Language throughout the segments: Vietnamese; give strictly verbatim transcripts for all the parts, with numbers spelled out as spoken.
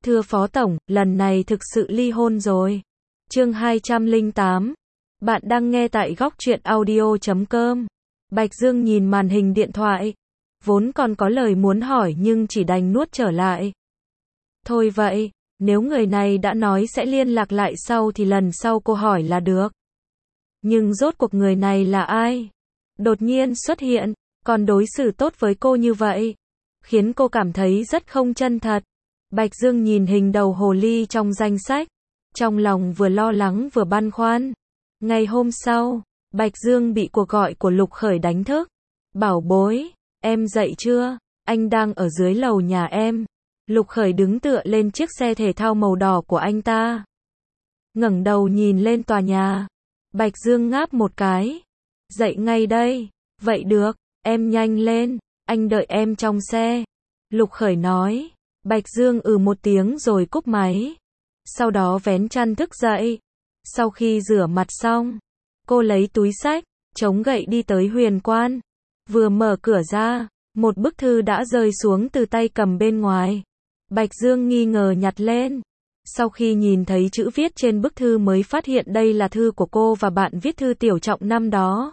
Thưa Phó Tổng, lần này thực sự ly hôn rồi. Chương hai trăm lẻ tám. Bạn đang nghe tại góc truyện audio chấm com. Bạch Dương nhìn màn hình điện thoại. Vốn còn có lời muốn hỏi nhưng chỉ đành nuốt trở lại. Thôi vậy, nếu người này đã nói sẽ liên lạc lại sau thì lần sau cô hỏi là được. Nhưng rốt cuộc người này là ai? Đột nhiên xuất hiện, còn đối xử tốt với cô như vậy, khiến cô cảm thấy rất không chân thật. Bạch Dương nhìn hình đầu hồ ly trong danh sách, trong lòng vừa lo lắng vừa băn khoăn. Ngày hôm sau, Bạch Dương bị cuộc gọi của Lục Khởi đánh thức. Bảo bối, em dậy chưa? Anh đang ở dưới lầu nhà em. Lục Khởi đứng tựa lên chiếc xe thể thao màu đỏ của anh ta. Ngẩng đầu nhìn lên tòa nhà. Bạch Dương ngáp một cái. Dậy ngay đây. Vậy được, em nhanh lên, anh đợi em trong xe. Lục Khởi nói. Bạch Dương ừ một tiếng rồi cúp máy. Sau đó vén chăn thức dậy. Sau khi rửa mặt xong, cô lấy túi xách, chống gậy đi tới Huyền Quan. Vừa mở cửa ra, một bức thư đã rơi xuống từ tay cầm bên ngoài. Bạch Dương nghi ngờ nhặt lên. Sau khi nhìn thấy chữ viết trên bức thư mới phát hiện đây là thư của cô và bạn viết thư Tiểu Trọng năm đó.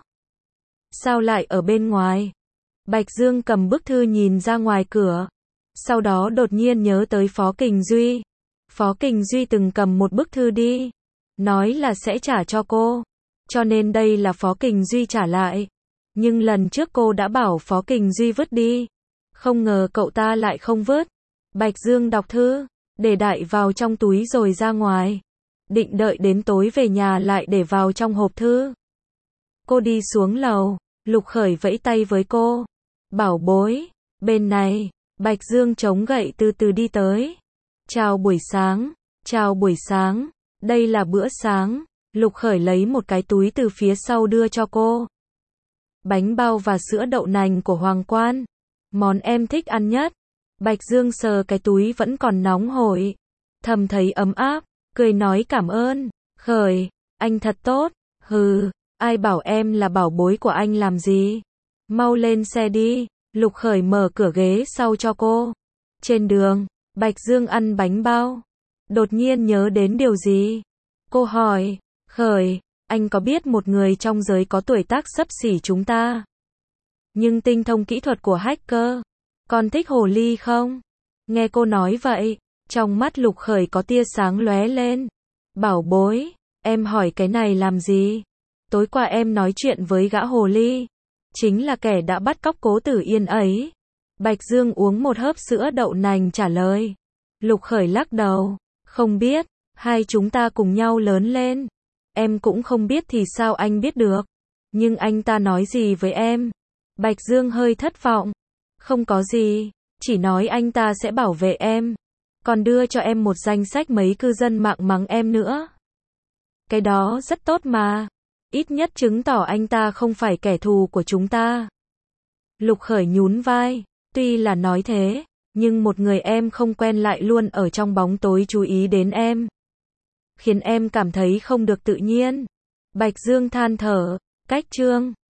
Sao lại ở bên ngoài? Bạch Dương cầm bức thư nhìn ra ngoài cửa. Sau đó đột nhiên nhớ tới Phó Kình Duy. Phó Kình Duy từng cầm một bức thư đi, nói là sẽ trả cho cô. Cho nên đây là Phó Kình Duy trả lại. Nhưng lần trước cô đã bảo Phó Kình Duy vứt đi. Không ngờ cậu ta lại không vứt. Bạch Dương đọc thư, để đại vào trong túi rồi ra ngoài. Định đợi đến tối về nhà lại để vào trong hộp thư. Cô đi xuống lầu, Lục Khởi vẫy tay với cô. Bảo bối, bên này. Bạch Dương chống gậy từ từ đi tới. Chào buổi sáng, chào buổi sáng, đây là bữa sáng. Lục Khởi lấy một cái túi từ phía sau đưa cho cô. Bánh bao và sữa đậu nành của Hoàng Quan. Món em thích ăn nhất. Bạch Dương sờ cái túi vẫn còn nóng hổi. Thầm thấy ấm áp, cười nói cảm ơn. Khởi, anh thật tốt. Hừ, ai bảo em là bảo bối của anh làm gì. Mau lên xe đi. Lục Khởi mở cửa ghế sau cho cô. Trên đường, Bạch Dương ăn bánh bao. Đột nhiên nhớ đến điều gì. Cô hỏi, Khởi, anh có biết một người trong giới có tuổi tác xấp xỉ chúng ta, nhưng tinh thông kỹ thuật của hacker, còn thích hồ ly không? Nghe cô nói vậy, trong mắt Lục Khởi có tia sáng lóe lên. Bảo bối, em hỏi cái này làm gì? Tối qua em nói chuyện với gã hồ ly, chính là kẻ đã bắt cóc Cố Tử Yên ấy. Bạch Dương uống một hớp sữa đậu nành trả lời. Lục Khởi lắc đầu. Không biết, hai chúng ta cùng nhau lớn lên. Em cũng không biết thì sao anh biết được. Nhưng anh ta nói gì với em? Bạch Dương hơi thất vọng. Không có gì, chỉ nói anh ta sẽ bảo vệ em. Còn đưa cho em một danh sách mấy cư dân mạng mắng em nữa. Cái đó rất tốt mà. Ít nhất chứng tỏ anh ta không phải kẻ thù của chúng ta. Lục Khởi nhún vai. Tuy là nói thế, nhưng một người em không quen lại luôn ở trong bóng tối chú ý đến em, khiến em cảm thấy không được tự nhiên. Bạch Dương than thở. Cách chương